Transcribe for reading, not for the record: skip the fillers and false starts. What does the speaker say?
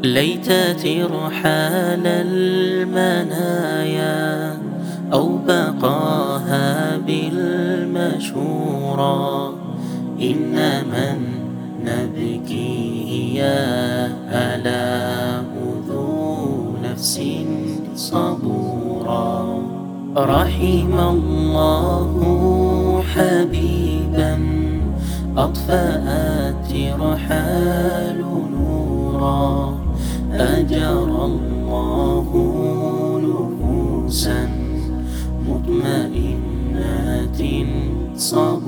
ليت ترحال المنايا أو بقاها بالمشورى، إنما نبكي يا آلاء ذو نفس صبورا. رحم الله حبيبا أطفأت ترحال نورا، أجرى الله نفوسا مطمئنات صبورا.